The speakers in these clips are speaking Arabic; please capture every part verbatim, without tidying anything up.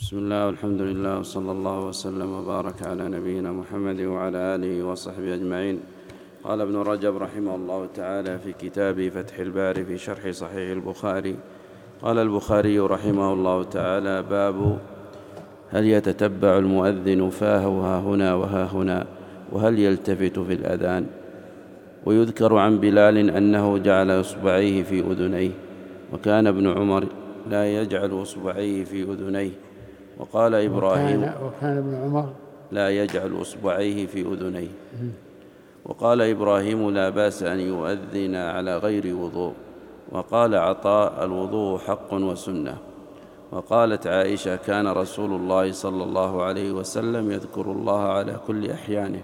بسم الله والحمد لله وصلى الله وسلم وبارك على نبينا محمد وعلى آله وصحبه أجمعين. قال ابن رجب رحمه الله تعالى في كتابه فتح الباري في شرح صحيح البخاري: قال البخاري رحمه الله تعالى: باب هل يتتبع المؤذن فاه ها هنا وها هنا، وهل يلتفت في الأذان؟ ويذكر عن بلال أنه جعل إصبعيه في أذنيه، وكان ابن عمر لا يجعل إصبعيه في أذنيه. وقال إبراهيم وكان, وكان ابن عمر لا يجعل إصبعيه في أذنيه. وقال إبراهيم: لا بأس أن يؤذن على غير وضوء. وقال عطاء: الوضوء حق وسنة. وقالت عائشة: كان رسول الله صلى الله عليه وسلم يذكر الله على كل أحيانه.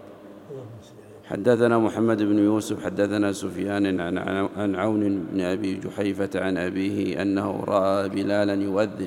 حدثنا محمد بن يوسف حدثنا سفيان عن عون بن أبي جحيفة عن أبيه أنه رأى بلالا يؤذن،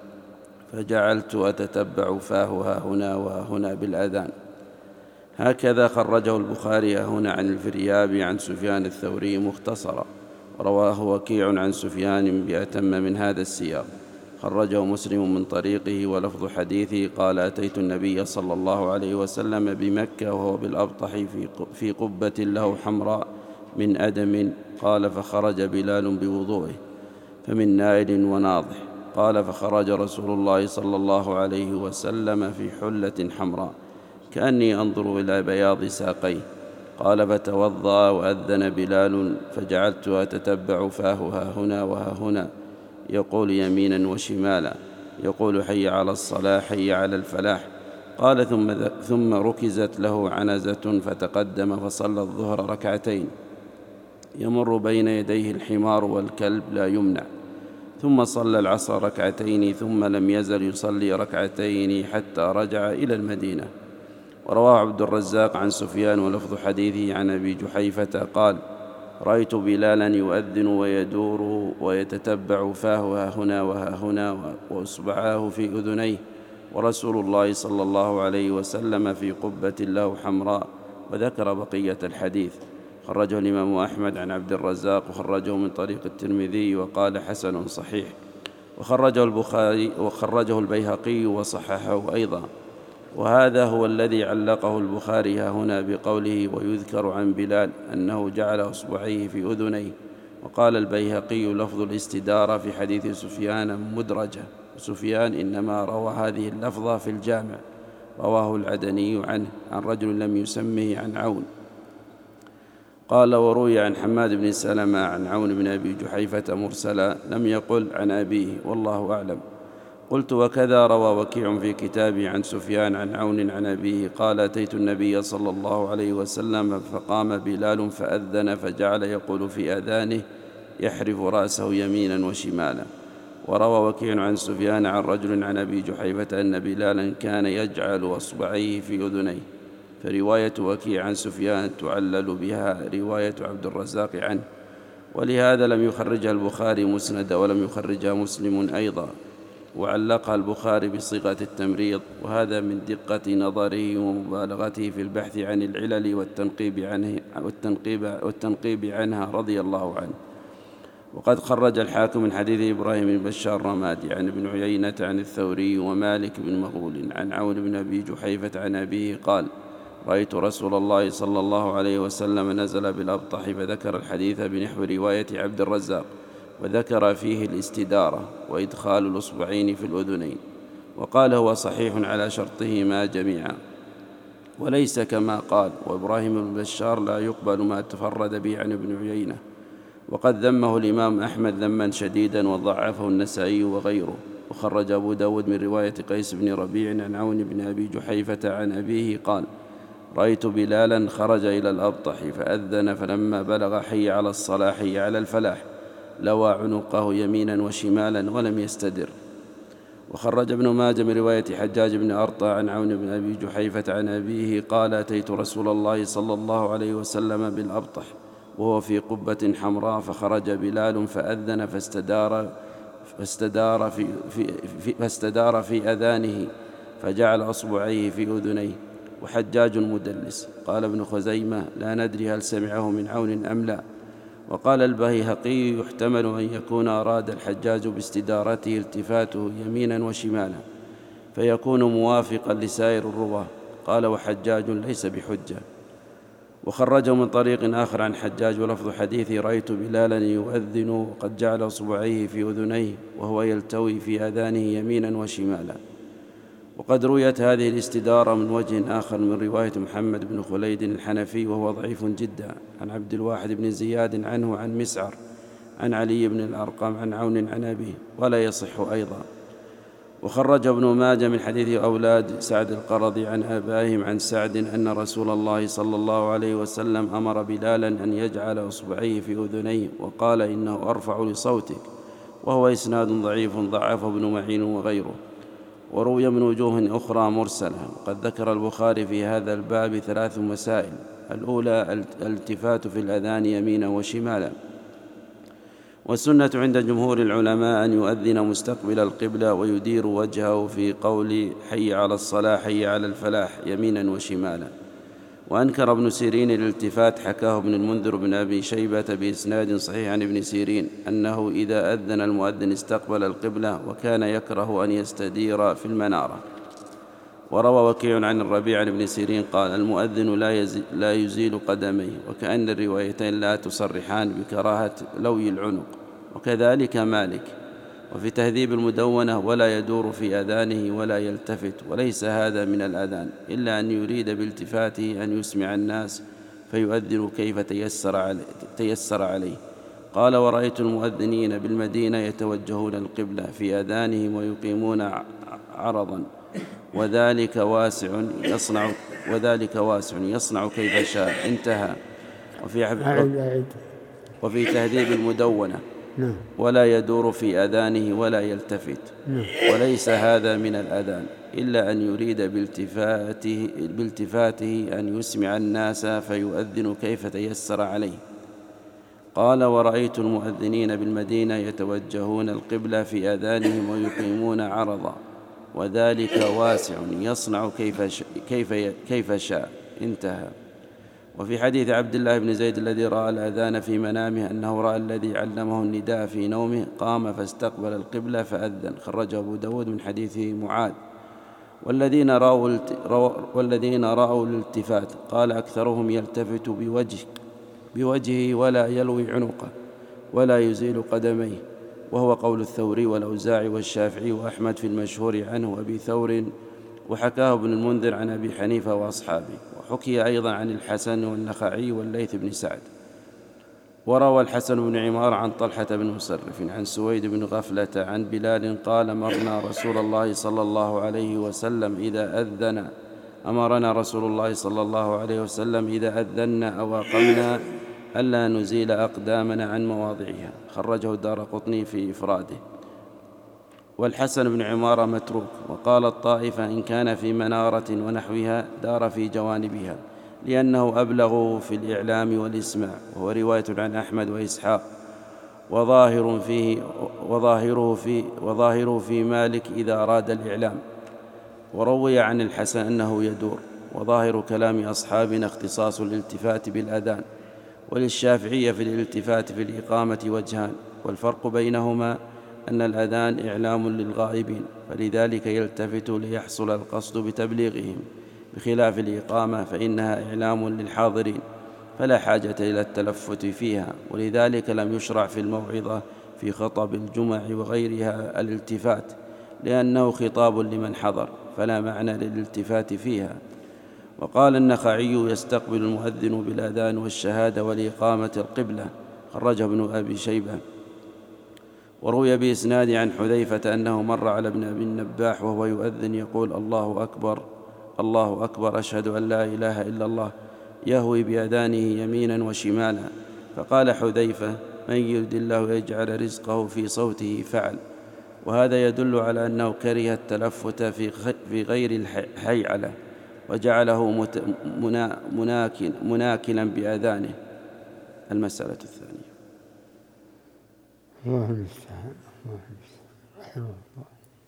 فجعلت أتتبع فاه ها هنا وها هنا بالأذان. هكذا خرجه البخاري هنا عن الفريابي عن سفيان الثوري مختصرا، رواه وكيع عن سفيان بأتم من هذا السياق. خرجه مسلم من طريقه ولفظ حديثه: قال: أتيت النبي صلى الله عليه وسلم بمكة وهو بالأبطح في قبة له حمراء من أدم. قال: فخرج بلال بوضوئه فمن نائل وناضح. قال: فخرج رسول الله صلى الله عليه وسلم في حلة حمراء كأني أنظر إلى بياض ساقيه. قال: فتوضأ وأذن بلال، فجعلت أتتبع فاه ها هنا وها هنا، يقول يمينا وشمالا، يقول: حي على الصلاة، حي على الفلاح. قال: ثم, ثم ركزت له عنزة فتقدم فصلى الظهر ركعتين، يمر بين يديه الحمار والكلب لا يمنع. ثم صلى العصر ركعتين، ثم لم يزل يصلي ركعتين حتى رجع إلى المدينة. ورواه عبد الرزاق عن سفيان ولفظ حديثه عن أبي جحيفة قال: رأيت بلالا يؤذن ويدور ويتتبع فاه ها هنا وها هنا وأصبعاه في أذنيه، ورسول الله صلى الله عليه وسلم في قبة له حمراء. وذكر بقية الحديث. خرجه الإمام أحمد عن عبد الرزاق، وخرجه من طريق الترمذي وقال: حسن صحيح. وخرجه البخاري وخرجه البيهقي وصححه أيضا. وهذا هو الذي علقه البخاري هنا بقوله: ويذكر عن بلال أنه جعل إصبعيه في أذنيه. وقال البيهقي: لفظ الاستدارة في حديث سفيان مدرجة، وسفيان إنما روى هذه اللفظة في الجامع، رواه العدني عنه عن رجل لم يسمه عن عون. قال: وروي عن حماد بن سلمة عن عون بن أبي جحيفة مرسلا، لم يقل عن أبيه، والله أعلم. قلت: وكذا روى وكيع في كتابه عن سفيان عن عون عن أبيه قال: أتيت النبي صلى الله عليه وسلم فقام بلال فأذن، فجعل يقول في أذانه يحرف رأسه يمينا وشمالا. وروى وكيع عن سفيان عن رجل عن أبي جحيفة أن بلالا كان يجعل أصبعيه في أذنيه. فرواية وكيع عن سفيان تعلل بها رواية عبد الرزاق عنه، ولهذا لم يخرجها البخاري مسند، ولم يخرجها مسلم أيضا، وعلقها البخاري بصيغة التمريض، وهذا من دقة نظره ومبالغته في البحث عن العلل والتنقيب عنه والتنقيب, والتنقيب عنها رضي الله عنه. وقد خرج الحاكم من حديث إبراهيم بن بشار الرمادي عن ابن عيينة عن الثوري ومالك بن مغول عن عون بن أبي جحيفة عن أبيه قال: رأيت رسول الله صلى الله عليه وسلم نزل بالأبطح، فذكر الحديث بنحو رواية عبد الرزاق، وذكر فيه الاستدارة وإدخال الأصبعين في الأذنين، وقال: هو صحيح على شرطهما جميعا، وليس كما قال. وإبراهيم بن بشار لا يقبل ما تفرد به عن ابن عيينة، وقد ذمه الإمام أحمد ذما شديدا، وضعفه النسائي وغيره. وخرج أبو داود من رواية قيس بن ربيع عن عون بن أبي جحيفة عن أبيه قال: رأيت بلالا خرج إلى الأبطح فأذن، فلما بلغ حي على الصلاة حي على الفلاح لوى عنقه يمينا وشمالا ولم يستدر. وخرج ابن ماجه من رواية حجاج بن أرطى عن عون بن أبي جحيفة عن أبيه قال: أتيت رسول الله صلى الله عليه وسلم بالأبطح وهو في قبة حمراء، فخرج بلال فأذن فاستدار فاستدار في, في, في, فاستدار في أذانه، فجعل أصبعيه في أذنيه. وحجاج مدلس. قال ابن خزيمة: لا ندري هل سمعه من عون أم لا. وقال البيهقي: يحتمل أن يكون أراد الحجاج باستدارته التفاته يمينا وشمالا، فيكون موافقا لسائر الرواة. قال وحجاج ليس بحجة. وخرجه من طريق آخر عن حجاج ولفظ حديث رأيت بلالا يؤذن وقد جعل أصبعيه في أذنيه وهو يلتوي في آذانه يمينا وشمالا. وقد رويت هذه الاستدارة من وجه آخر من رواية محمد بن خليد الحنفي وهو ضعيف جدا، عن عبد الواحد بن زياد عنه عن مسعر عن علي بن الأرقم عن عون عن أبيه ولا يصح أيضا. وخرج ابن ماجه من حديث أولاد سعد القرظي عن آبائهم عن سعد أن رسول الله صلى الله عليه وسلم أمر بلالا أن يجعل إصبعيه في أذنيه وقال إنه أرفع لصوتك، وهو إسناد ضعيف ضعفه ابن معين وغيره. وروي من وجوه أخرى مرسلة. وقد ذكر البخاري في هذا الباب ثلاث مسائل: الأولى الالتفات في الأذان يمينا وشمالا. والسنة عند جمهور العلماء أن يؤذن مستقبل القبلة ويدير وجهه في قول حي على الصلاة حي على الفلاح يمينا وشمالا. وأنكر ابن سيرين الالتفات، حكاه ابن المنذر بن أبي شيبة بإسناد صحيح عن ابن سيرين أنه إذا أذن المؤذن استقبل القبلة وكان يكره أن يستدير في المنارة. وروى وكيع عن الربيع عن ابن سيرين قال المؤذن لا, لا يزيل قدميه، وكأن الروايتين لا تصرحان بكراهة لوي العنق. وكذلك مالك. وفي تهذيب المدونة ولا يدور في أذانه ولا يلتفت، وليس هذا من الأذان إلا أن يريد بالتفاته أن يسمع الناس فيؤذن كيف تيسر عليه, تيسر عليه. قال ورأيت المؤذنين بالمدينة يتوجهون القبلة في أذانهم ويقيمون عرضا وذلك واسع يصنع وذلك واسع يصنع كيف شاء. انتهى. وفي وفي تهذيب المدونة ولا يدور في أذانه ولا يلتفت، وليس هذا من الأذان إلا أن يريد بالتفاته, بالتفاته أن يسمع الناس فيؤذن كيف تيسر عليه. قال ورأيت المؤذنين بالمدينة يتوجهون القبلة في أذانهم ويقيمون عرضا وذلك واسع يصنع كيف, كيف, كيف شاء. انتهى. وفي حديث عبد الله بن زيد الذي رأى الأذان في منامه أنه رأى الذي علمه النداء في نومه قام فاستقبل القبلة فأذن. خرجه أبو داود من حديث معاذ. والذين رأوا, والذين رأوا الالتفات قال أكثرهم يلتفت بوجه بوجهه ولا يلوي عنقه ولا يزيل قدميه، وهو قول الثوري والأوزاعي والشافعي وأحمد في المشهور عنه وأبي ثور، وحكاه ابن المنذر عن أبي حنيفة وأصحابه. وحكي أيضا عن الحسن والنخعي والليث بن سعد. وروى الحسن بن عمار عن طلحة بن مصرف عن سويد بن غفلة عن بلال قال مرنا رسول الله صلى الله عليه وسلم إذا أذن أمرنا رسول الله صلى الله عليه وسلم إذا أذنا أو أقمنا ألا نزيل أقدامنا عن مواضعها. خرجه الدارقطني في إفراده. والحسن بن عمارة متروك. وقال الطائفة إن كان في منارة ونحوها دار في جوانبها لأنه أبلغ في الإعلام والإسماع، وهو رواية عن أحمد وإسحاق. وظاهر فيه وظاهره في وظاهره في مالك إذا أراد الإعلام. وروي عن الحسن أنه يدور. وظاهر كلام أصحابنا اختصاص الالتفات بالأذان. وللشافعية في الالتفات في الإقامة وجهان، والفرق بينهما أن الأذان إعلام للغائبين فلذلك يلتفت ليحصل القصد بتبليغهم، بخلاف الإقامة فإنها إعلام للحاضرين فلا حاجة إلى التلفت فيها. ولذلك لم يشرع في الموعظة في خطب الجمع وغيرها الالتفات، لأنه خطاب لمن حضر فلا معنى للالتفات فيها. وقال النخعي يستقبل المؤذن بالأذان والشهادة والإقامة القبلة. خرجه ابن أبي شيبة. وروي بإسناد عن حذيفة أنه مر على ابن أبي النباح وهو يؤذن يقول الله أكبر الله أكبر أشهد أن لا إله إلا الله، يهوي بأذانه يمينا وشمالا. فقال حذيفة من يرد الله يجعل رزقه في صوته فعل. وهذا يدل على أنه كره التلفت في غير الحيعلة وجعله مناكل مناكلا بأذانه. المسألة الثانية. الله المستعان. الله المستعان. رحمه الله.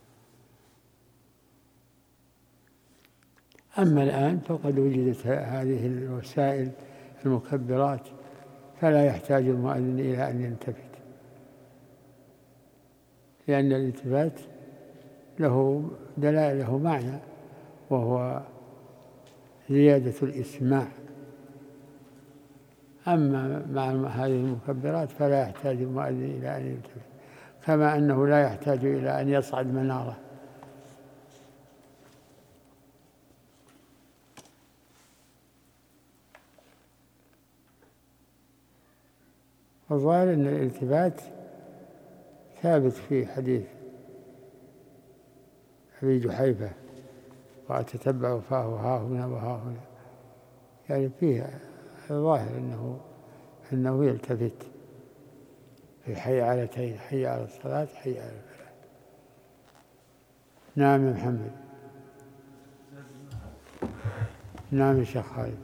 أما الآن فقد وجدت هذه الوسائل المكبرات فلا يحتاج المؤذن إلى أن يلتفت، لأن الالتفات له دلائل، له معنى، وهو زيادة الإسماع. أما مع هذه المكبرات فلا يحتاج المؤذن إلى أن يلتفت، كما أنه لا يحتاج إلى أن يصعد منارة. الظاهر أن الالتفات ثابت في حديث أبي جحيفة: وأتتبع فاه ها هنا وها هنا، يعني فيه الظاهر أنه أنه يلتفت في حي علتين: حي على الصلاة، حي على الفلاح. نعم يا محمد. نعم يا شيخ خالد.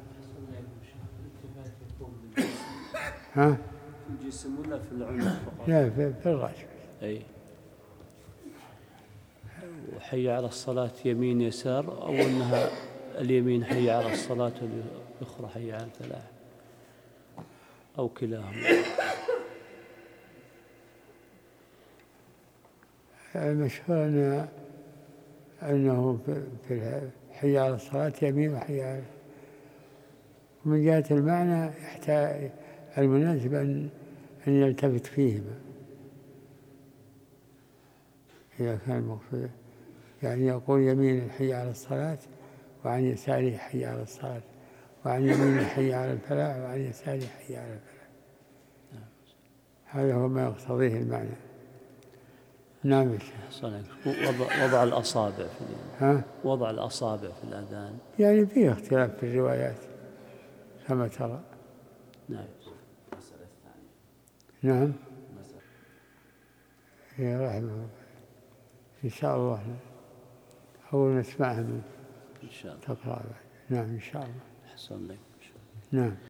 ها؟ في الجسم ولا في العنق فقط؟ لا، في الرأس. أي. وحي على الصلاة يمين يسار، أو أنها اليمين حي على الصلاة والأخرى حي على الفلاح، أو كلاهما؟ المشهور أن أنه في حي على الصلاة يمين وحي على، ومن جهة المعنى يحتاج المناسب أن أن يلتفت فيهما إذا كان المقصود، يعني يقول يمين حي على الصلاة، وعن يساره حي على الصلاة، وعن يمين حي على الفلاح، وعن يساره حي على الفلاح. هذا هو ما يقتضيه المعنى. نعم. وضع, وضع الأصابع في ها؟ وضع الأصابع في الأذان يعني فيه اختلاف في الروايات كما ترى. نعم. نعم. يا رحمه الله، إن شاء الله أول نسمعها منك إن شاء الله تقرأ. نعم إن شاء الله. أحسن لك. نعم.